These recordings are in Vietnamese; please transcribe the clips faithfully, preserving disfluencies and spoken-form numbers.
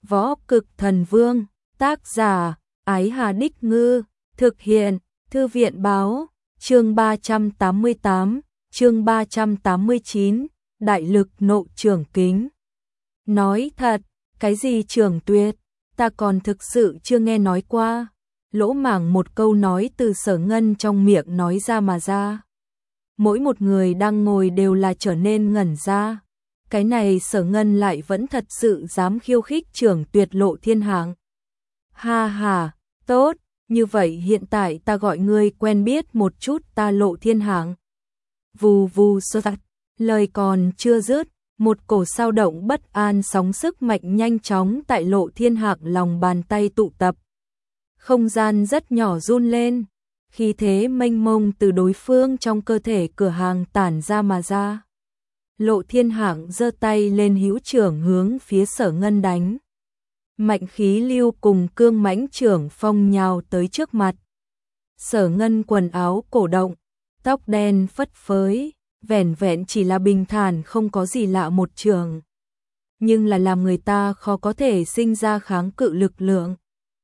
Võ Cực Thần Vương, tác giả, Ái Hà Đích Ngư, thực hiện, Thư viện Báo, chương ba trăm tám mươi tám, chương ba trăm tám mươi chín, Đại lực nộ trưởng kính. Nói thật, cái gì trưởng tuyệt, ta còn thực sự chưa nghe nói qua. Lỗ Mảng một câu nói từ Sở Ngân trong miệng nói ra mà ra. Mỗi một người đang ngồi đều là trở nên ngẩn ra. Cái này Sở Ngân lại vẫn thật sự dám khiêu khích trưởng tuyệt Lộ Thiên Hạng. Ha ha, tốt, như vậy hiện tại ta gọi ngươi quen biết một chút ta Lộ Thiên Hạng. Vù vù sơ tạch, lời còn chưa dứt, một cổ sao động bất an sóng sức mạnh nhanh chóng tại Lộ Thiên Hạng lòng bàn tay tụ tập. Không gian rất nhỏ run lên, khí thế mênh mông từ đối phương trong cơ thể cửa hàng tản ra mà ra. Lộ Thiên Hạng giơ tay lên hữu trưởng hướng phía Sở Ngân đánh. Mạnh khí lưu cùng cương mãnh trưởng phong nhào tới trước mặt. Sở Ngân quần áo cổ động, tóc đen phất phới, vẻn vẹn chỉ là bình thản không có gì lạ một trường. Nhưng là làm người ta khó có thể sinh ra kháng cự lực lượng.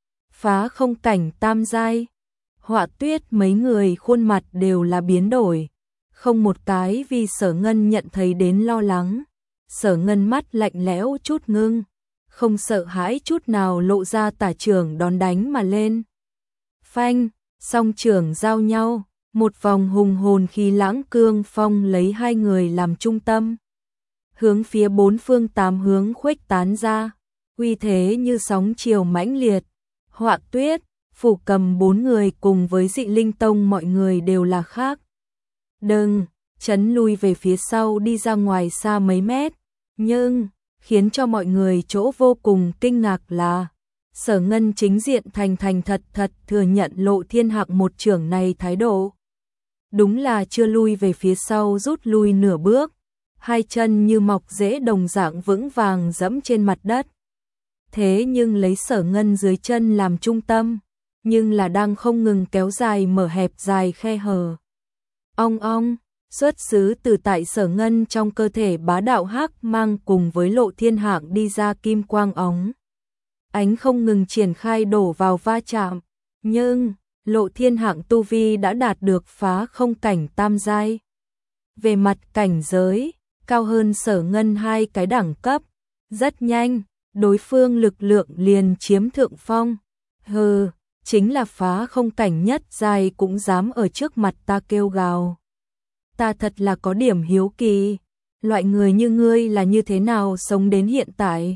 Phá không cảnh tam giai, Họa Tuyết mấy người khuôn mặt đều là biến đổi. Không một cái vì Sở Ngân nhận thấy đến lo lắng. Sở Ngân mắt lạnh lẽo chút ngưng, không sợ hãi chút nào lộ ra tả trưởng đón đánh mà lên. Phanh, song trưởng giao nhau, một vòng hùng hồn khí lãng cương phong lấy hai người làm trung tâm. Hướng phía bốn phương tám hướng khuếch tán ra, uy thế như sóng chiều mãnh liệt. Họa Tuyết, Phủ Cầm bốn người cùng với Dị Linh Tông mọi người đều là khác. Đừng, chấn lui về phía sau đi ra ngoài xa mấy mét, nhưng khiến cho mọi người chỗ vô cùng kinh ngạc là Sở Ngân chính diện thành thành thật thật thừa nhận Lộ Thiên Hạng một trưởng này thái độ. Đúng là chưa lui về phía sau rút lui nửa bước, hai chân như mọc rễ đồng dạng vững vàng dẫm trên mặt đất. Thế nhưng lấy Sở Ngân dưới chân làm trung tâm, nhưng là đang không ngừng kéo dài mở hẹp dài khe hở. Ong ong, xuất xứ từ tại Sở Ngân trong cơ thể bá đạo hắc mang cùng với Lộ Thiên Hạng đi ra kim quang ống. Ánh không ngừng triển khai đổ vào va chạm, nhưng Lộ Thiên Hạng tu vi đã đạt được phá không cảnh tam giai. Về mặt cảnh giới, cao hơn Sở Ngân hai cái đẳng cấp, rất nhanh, đối phương lực lượng liền chiếm thượng phong. Hừ, chính là phá không cảnh nhất giai cũng dám ở trước mặt ta kêu gào. Ta thật là có điểm hiếu kỳ, loại người như ngươi là như thế nào sống đến hiện tại?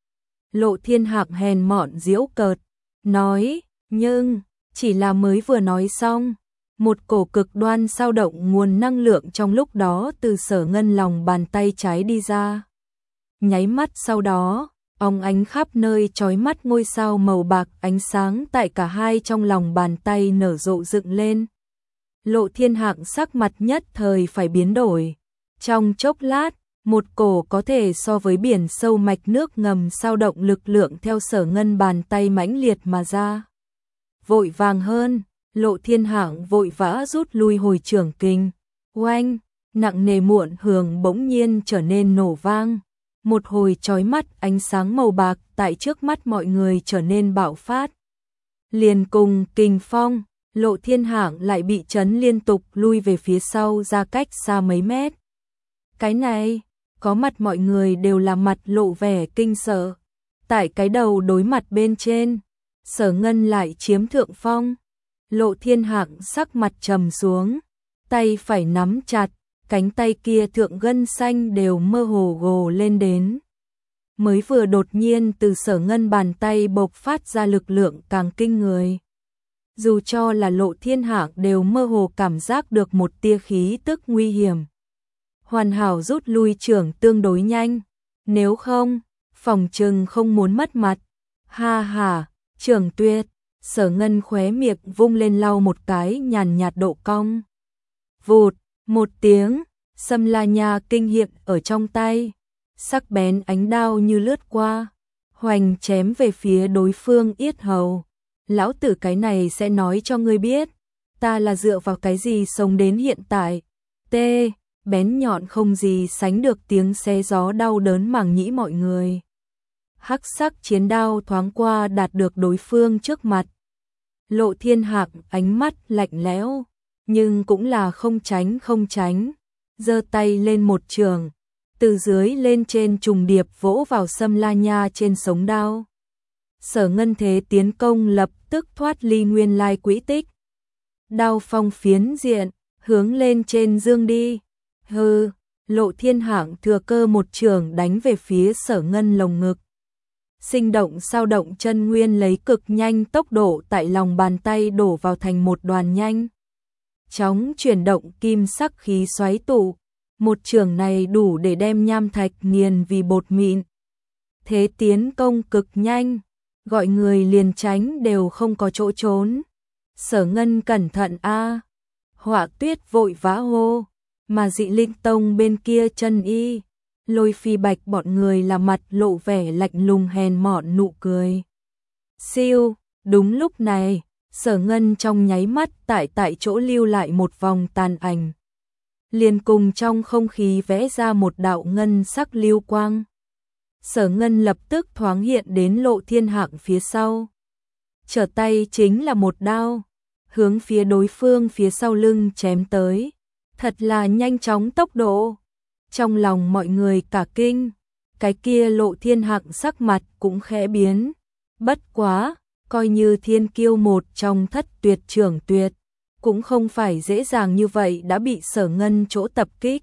Lộ Thiên Hạng hèn mọn giễu cợt, nói, nhưng, chỉ là mới vừa nói xong, một cổ cực đoan sao động nguồn năng lượng trong lúc đó từ Sở Ngân lòng bàn tay trái đi ra. Nháy mắt sau đó, óng ánh khắp nơi chói mắt ngôi sao màu bạc ánh sáng tại cả hai trong lòng bàn tay nở rộ dựng lên. Lộ Thiên Hạng sắc mặt nhất thời phải biến đổi. Trong chốc lát, một cổ có thể so với biển sâu mạch nước ngầm sao động lực lượng theo Sở Ngân bàn tay mãnh liệt mà ra. Vội vàng hơn, Lộ Thiên Hạng vội vã rút lui hồi trưởng kình. Oanh, nặng nề muộn hưởng bỗng nhiên trở nên nổ vang. Một hồi chói mắt ánh sáng màu bạc tại trước mắt mọi người trở nên bạo phát. Liền cùng kình phong, Lộ Thiên Hạng lại bị chấn liên tục lui về phía sau ra cách xa mấy mét. Cái này, có mặt mọi người đều là mặt lộ vẻ kinh sợ. Tại cái đầu đối mặt bên trên, Sở Ngân lại chiếm thượng phong. Lộ Thiên Hạng sắc mặt trầm xuống, tay phải nắm chặt, cánh tay kia thượng gân xanh đều mơ hồ gồ lên đến. Mới vừa đột nhiên từ Sở Ngân bàn tay bộc phát ra lực lượng càng kinh người. Dù cho là Lộ Thiên Hạng đều mơ hồ cảm giác được một tia khí tức nguy hiểm. Hoàn hảo rút lui trưởng tương đối nhanh, nếu không, phòng trừng không muốn mất mặt. Ha ha, trưởng tuyệt, Sở Ngân khóe miệng vung lên lau một cái nhàn nhạt độ cong. Vụt, một tiếng, Sâm La Nha kinh hiện ở trong tay, sắc bén ánh đao như lướt qua, hoành chém về phía đối phương yết hầu. Lão tử cái này sẽ nói cho ngươi biết, ta là dựa vào cái gì sống đến hiện tại. T, bén nhọn không gì sánh được tiếng xé gió đau đớn màng nhĩ mọi người. hắc sắc chiến đao thoáng qua đạt được đối phương trước mặt. Lộ Thiên Hạc ánh mắt lạnh lẽo, nhưng cũng là không tránh không tránh, giơ tay lên một trường, từ dưới lên trên trùng điệp vỗ vào Sâm La Nha trên sống đao. Sở Ngân thế tiến công lập tức thoát ly nguyên lai quỹ tích. Đao phong phiến diện, hướng lên trên dương đi. Hừ, Lộ Thiên Hạc thừa cơ một trường đánh về phía Sở Ngân lồng ngực. Sinh động sao động chân nguyên lấy cực nhanh tốc độ tại lòng bàn tay đổ vào thành một đoàn nhanh chóng chuyển động kim sắc khí xoáy tụ. Một trường này đủ để đem nham thạch nghiền vì bột mịn. Thế tiến công cực nhanh, gọi người liền tránh đều không có chỗ trốn. Sở Ngân cẩn thận a. Họa Tuyết vội vã hô, mà Dị Linh Tông bên kia chân y, Lôi Phi Bạch bọn người là mặt lộ vẻ lạnh lùng hèn mọn nụ cười. Siêu, đúng lúc này, Sở Ngân trong nháy mắt tại tại chỗ lưu lại một vòng tàn ảnh. Liền cùng trong không khí vẽ ra một đạo ngân sắc lưu quang. Sở Ngân lập tức thoáng hiện đến Lộ Thiên Hạc phía sau. Trở tay chính là một đao, hướng phía đối phương phía sau lưng chém tới. Thật là nhanh chóng tốc độ. Trong lòng mọi người cả kinh, cái kia Lộ Thiên Hạc sắc mặt cũng khẽ biến. Bất quá, coi như thiên kiêu một trong thất tuyệt trưởng tuyệt, cũng không phải dễ dàng như vậy đã bị Sở Ngân chỗ tập kích.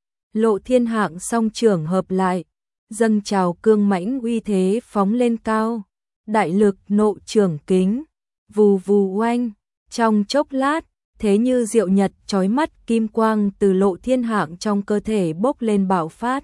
Lộ Thiên Hạc song trưởng hợp lại, dâng trào cương mãnh uy thế phóng lên cao, đại lực nộ trưởng kính, vù vù oanh, trong chốc lát, thế như diệu nhật chói mắt kim quang từ Lộ Thiên Hạc trong cơ thể bốc lên bạo phát.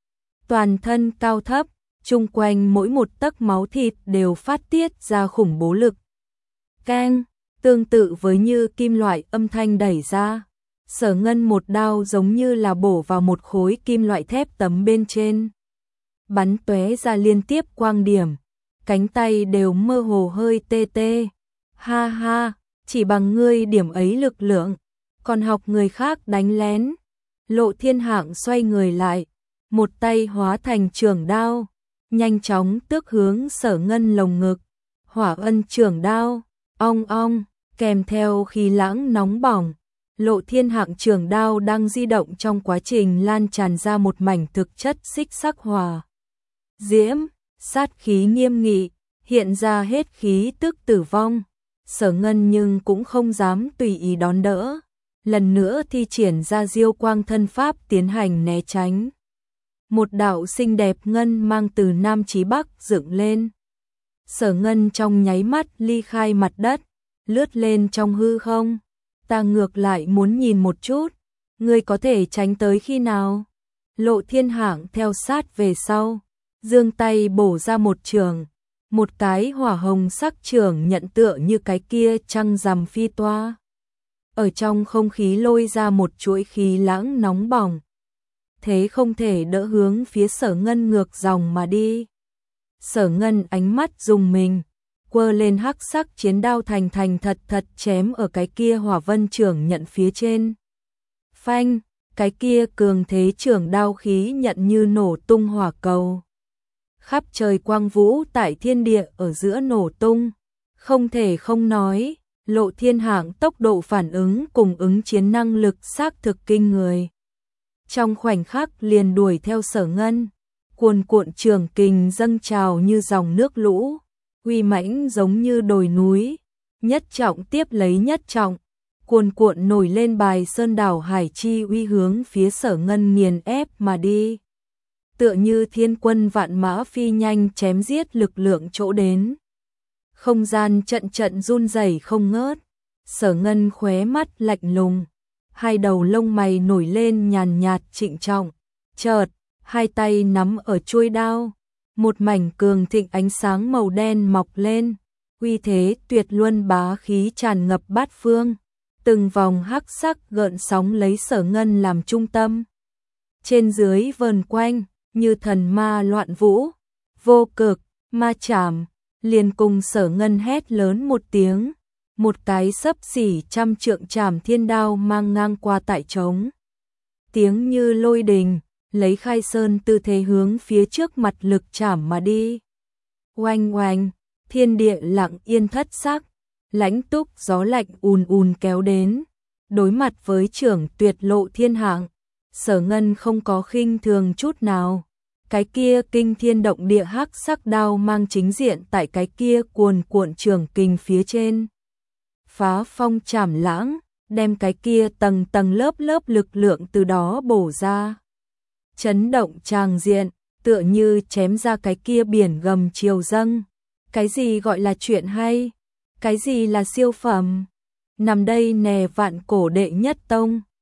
Toàn thân cao thấp, chung quanh mỗi một tấc máu thịt đều phát tiết ra khủng bố lực. Keng, tương tự với như kim loại âm thanh đẩy ra, Sở Ngân một đao giống như là bổ vào một khối kim loại thép tấm bên trên. Bắn tóe ra liên tiếp quang điểm, cánh tay đều mơ hồ hơi tê tê. Ha ha, chỉ bằng ngươi điểm ấy lực lượng, còn học người khác đánh lén. Lộ Thiên Hạc xoay người lại, một tay hóa thành trường đao, nhanh chóng tước hướng Sở Ngân lồng ngực. Hỏa Ân trường đao, ong ong, kèm theo khí lãng nóng bỏng. Lộ Thiên Hạc trường đao đang di động trong quá trình lan tràn ra một mảnh thực chất xích sắc hỏa diễm, sát khí nghiêm nghị, hiện ra hết khí tức tử vong. Sở Ngân nhưng cũng không dám tùy ý đón đỡ, lần nữa thi triển ra diêu quang thân pháp tiến hành né tránh. Một đạo xinh đẹp ngân mang từ Nam chí Bắc dựng lên. Sở Ngân trong nháy mắt ly khai mặt đất, lướt lên trong hư không. Ta ngược lại muốn nhìn một chút, ngươi có thể tránh tới khi nào? Lộ Thiên Hạc theo sát về sau, giương tay bổ ra một trường, một cái hỏa hồng sắc trường nhận tựa như cái kia trăng rằm phi toa. Ở trong không khí lôi ra một chuỗi khí lãng nóng bỏng. Thế không thể đỡ hướng phía Sở Ngân ngược dòng mà đi. Sở Ngân ánh mắt dùng mình, quơ lên hắc sắc chiến đao thành thành thật thật chém ở cái kia hỏa vân trường nhận phía trên. Phanh, cái kia cường thế trường đao khí nhận như nổ tung hỏa cầu. Khắp trời quang vũ tại thiên địa ở giữa nổ tung. Không thể không nói, Lộ Thiên Hạc tốc độ phản ứng cùng ứng chiến năng lực xác thực kinh người. Trong khoảnh khắc liền đuổi theo Sở Ngân, cuồn cuộn trường kình dâng trào như dòng nước lũ, uy mãnh giống như đồi núi, nhất trọng tiếp lấy nhất trọng, cuồn cuộn nổi lên bài sơn đảo hải chi uy hướng phía Sở Ngân nghiền ép mà đi. Tựa như thiên quân vạn mã phi nhanh chém giết lực lượng chỗ đến. Không gian trận trận run rẩy không ngớt, Sở Ngân khóe mắt lạnh lùng, hai đầu lông mày nổi lên nhàn nhạt trịnh trọng, chợt, hai tay nắm ở chuôi đao, một mảnh cường thịnh ánh sáng màu đen mọc lên, uy thế tuyệt luân bá khí tràn ngập bát phương, từng vòng hắc sắc gợn sóng lấy Sở Ngân làm trung tâm. Trên dưới vờn quanh, như thần ma loạn vũ, vô cực, ma chảm, liền cùng Sở Ngân hét lớn một tiếng, một cái xấp xỉ trăm trượng chảm thiên đao mang ngang qua tại trống. Tiếng như lôi đình, lấy khai sơn tư thế hướng phía trước mặt lực chảm mà đi. Oanh oanh, thiên địa lặng yên thất sắc, lãnh túc gió lạnh ùn ùn kéo đến, đối mặt với trưởng tuyệt lộ thiên hạng, Sở Ngân không có khinh thường chút nào. Cái kia kinh thiên động địa hắc sắc đao mang chính diện tại cái kia cuồn cuộn trường kình phía trên. Phá phong chảm lãng, đem cái kia tầng tầng lớp lớp lực lượng từ đó bổ ra. Chấn động tràng diện, tựa như chém ra cái kia biển gầm chiều dâng. Cái gì gọi là chuyện hay? Cái gì là siêu phẩm? Nằm đây nè vạn cổ đệ nhất tông,